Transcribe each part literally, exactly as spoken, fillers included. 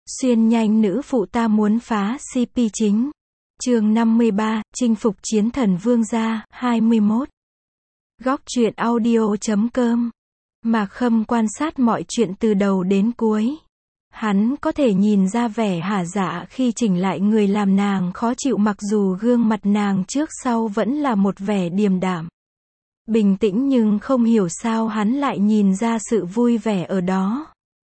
Xuyên nhanh nữ phụ ta muốn phá xê pê chính. Chương năm mươi ba, chinh phục chiến thần vương gia, hai mươi mốt. Góc truyện audio chấm com. Mạc Khâm quan sát mọi chuyện từ đầu đến cuối. Hắn có thể nhìn ra vẻ hả dạ khi chỉnh lại người làm nàng khó chịu, mặc dù gương mặt nàng trước sau vẫn là một vẻ điềm đạm, bình tĩnh, nhưng không hiểu sao hắn lại nhìn ra sự vui vẻ ở đó.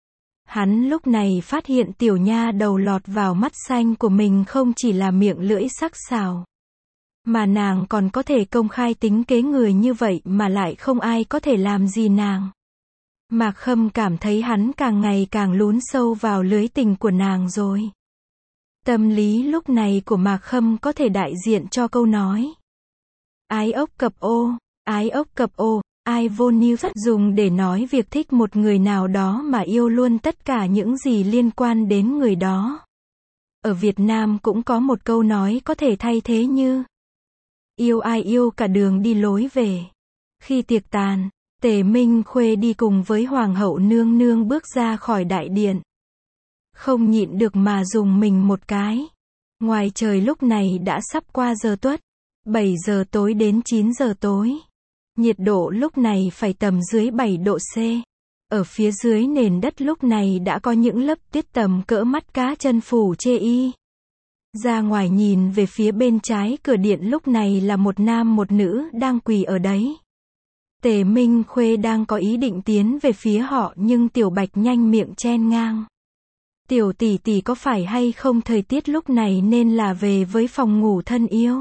Hắn lúc này phát hiện tiểu nha đầu lọt vào mắt xanh của mình không chỉ là miệng lưỡi sắc sảo, mà nàng còn có thể công khai tính kế người như vậy mà lại không ai có thể làm gì nàng. Mạc Khâm cảm thấy hắn càng ngày càng lún sâu vào lưới tình của nàng rồi. Tâm lý lúc này của Mạc Khâm có thể đại diện cho câu nói ái ốc cập ô, ái ốc cập ô, ai vô niu rất dùng để nói việc thích một người nào đó mà yêu luôn tất cả những gì liên quan đến người đó. Ở Việt Nam cũng có một câu nói có thể thay thế như yêu ai yêu cả đường đi lối về. Khi tiệc tàn, Tề Minh Khuê đi cùng với Hoàng hậu nương nương bước ra khỏi đại điện. Không nhịn được mà dùng mình một cái. Ngoài trời lúc này đã sắp qua giờ tuất, bảy giờ tối đến chín giờ tối. Nhiệt độ lúc này phải tầm dưới bảy độ C. Ở phía dưới nền đất lúc này đã có những lớp tuyết tầm cỡ mắt cá chân phủ chê y. Ra ngoài nhìn về phía bên trái cửa điện lúc này là một nam một nữ đang quỳ ở đấy. Tề Minh Khuê đang có ý định tiến về phía họ nhưng Tiểu Bạch nhanh miệng chen ngang. Tiểu tỷ tỷ có phải hay không thời tiết lúc này nên là về với phòng ngủ thân yêu?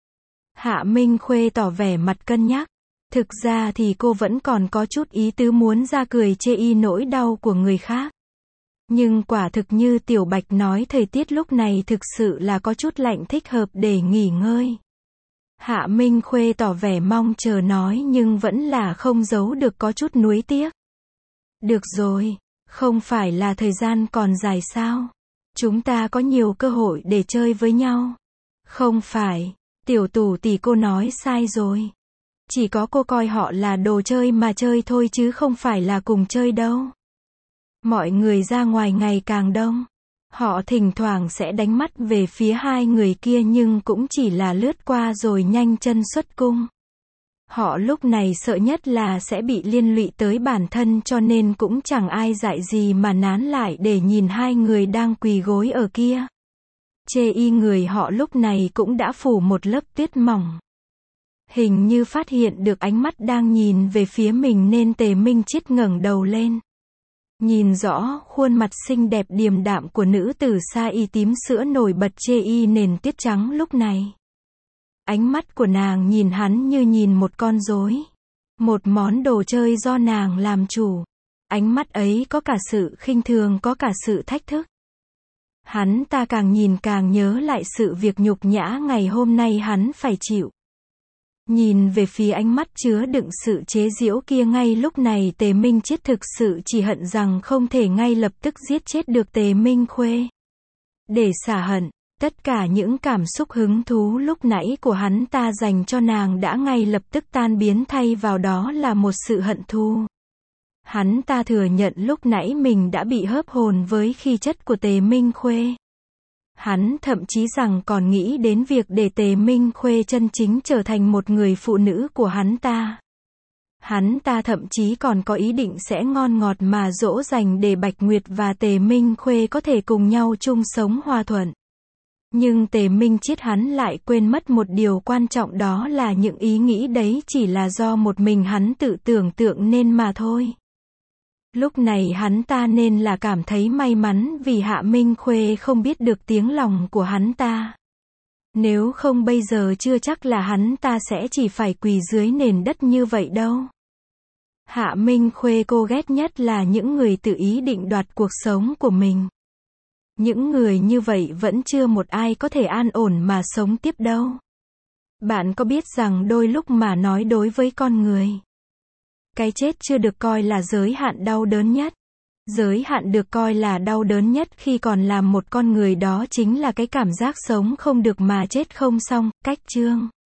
Hạ Minh Khuê tỏ vẻ mặt cân nhắc. Thực ra thì cô vẫn còn có chút ý tứ muốn ra cười chê y nỗi đau của người khác. Nhưng quả thực như Tiểu Bạch nói, thời tiết lúc này thực sự là có chút lạnh, thích hợp để nghỉ ngơi. Hạ Minh Khuê tỏ vẻ mong chờ nói nhưng vẫn là không giấu được có chút nuối tiếc. Được rồi, không phải là thời gian còn dài sao? Chúng ta có nhiều cơ hội để chơi với nhau. Không phải, Tiểu Tù tỷ cô nói sai rồi. Chỉ có cô coi họ là đồ chơi mà chơi thôi chứ không phải là cùng chơi đâu. Mọi người ra ngoài ngày càng đông. Họ thỉnh thoảng sẽ đánh mắt về phía hai người kia nhưng cũng chỉ là lướt qua rồi nhanh chân xuất cung. Họ lúc này sợ nhất là sẽ bị liên lụy tới bản thân, cho nên cũng chẳng ai dại gì mà nán lại để nhìn hai người đang quỳ gối ở kia. Chê y người họ lúc này cũng đã phủ một lớp tuyết mỏng. Hình như phát hiện được ánh mắt đang nhìn về phía mình nên Tề Minh Chiết ngẩng đầu lên. Nhìn rõ khuôn mặt xinh đẹp điềm đạm của nữ tử sa y tím sữa nổi bật chê y nền tuyết trắng lúc này. Ánh mắt của nàng nhìn hắn như nhìn một con rối, một món đồ chơi do nàng làm chủ. Ánh mắt ấy có cả sự khinh thường, có cả sự thách thức. Hắn ta càng nhìn càng nhớ lại sự việc nhục nhã ngày hôm nay hắn phải chịu. Nhìn về phía ánh mắt chứa đựng sự chế giễu kia, ngay lúc này Tề Minh Chiết thực sự chỉ hận rằng không thể ngay lập tức giết chết được Tề Minh Khuê. Để xả hận, tất cả những cảm xúc hứng thú lúc nãy của hắn ta dành cho nàng đã ngay lập tức tan biến, thay vào đó là một sự hận thù. Hắn ta thừa nhận lúc nãy mình đã bị hớp hồn với khí chất của Tề Minh Khuê. Hắn thậm chí rằng còn nghĩ đến việc để Tề Minh Khuê chân chính trở thành một người phụ nữ của hắn ta. Hắn ta thậm chí còn có ý định sẽ ngon ngọt mà dỗ dành để Bạch Nguyệt và Tề Minh Khuê có thể cùng nhau chung sống hòa thuận. Nhưng Tề Minh Chiết hắn lại quên mất một điều quan trọng, đó là những ý nghĩ đấy chỉ là do một mình hắn tự tưởng tượng nên mà thôi. Lúc này hắn ta nên là cảm thấy may mắn vì Hạ Minh Khuê không biết được tiếng lòng của hắn ta. Nếu không bây giờ chưa chắc là hắn ta sẽ chỉ phải quỳ dưới nền đất như vậy đâu. Hạ Minh Khuê cô ghét nhất là những người tự ý định đoạt cuộc sống của mình. Những người như vậy vẫn chưa một ai có thể an ổn mà sống tiếp đâu. Bạn có biết rằng đôi lúc mà nói đối với con người, cái chết chưa được coi là giới hạn đau đớn nhất. Giới hạn được coi là đau đớn nhất khi còn làm một con người đó chính là cái cảm giác sống không được mà chết không xong. Cách chương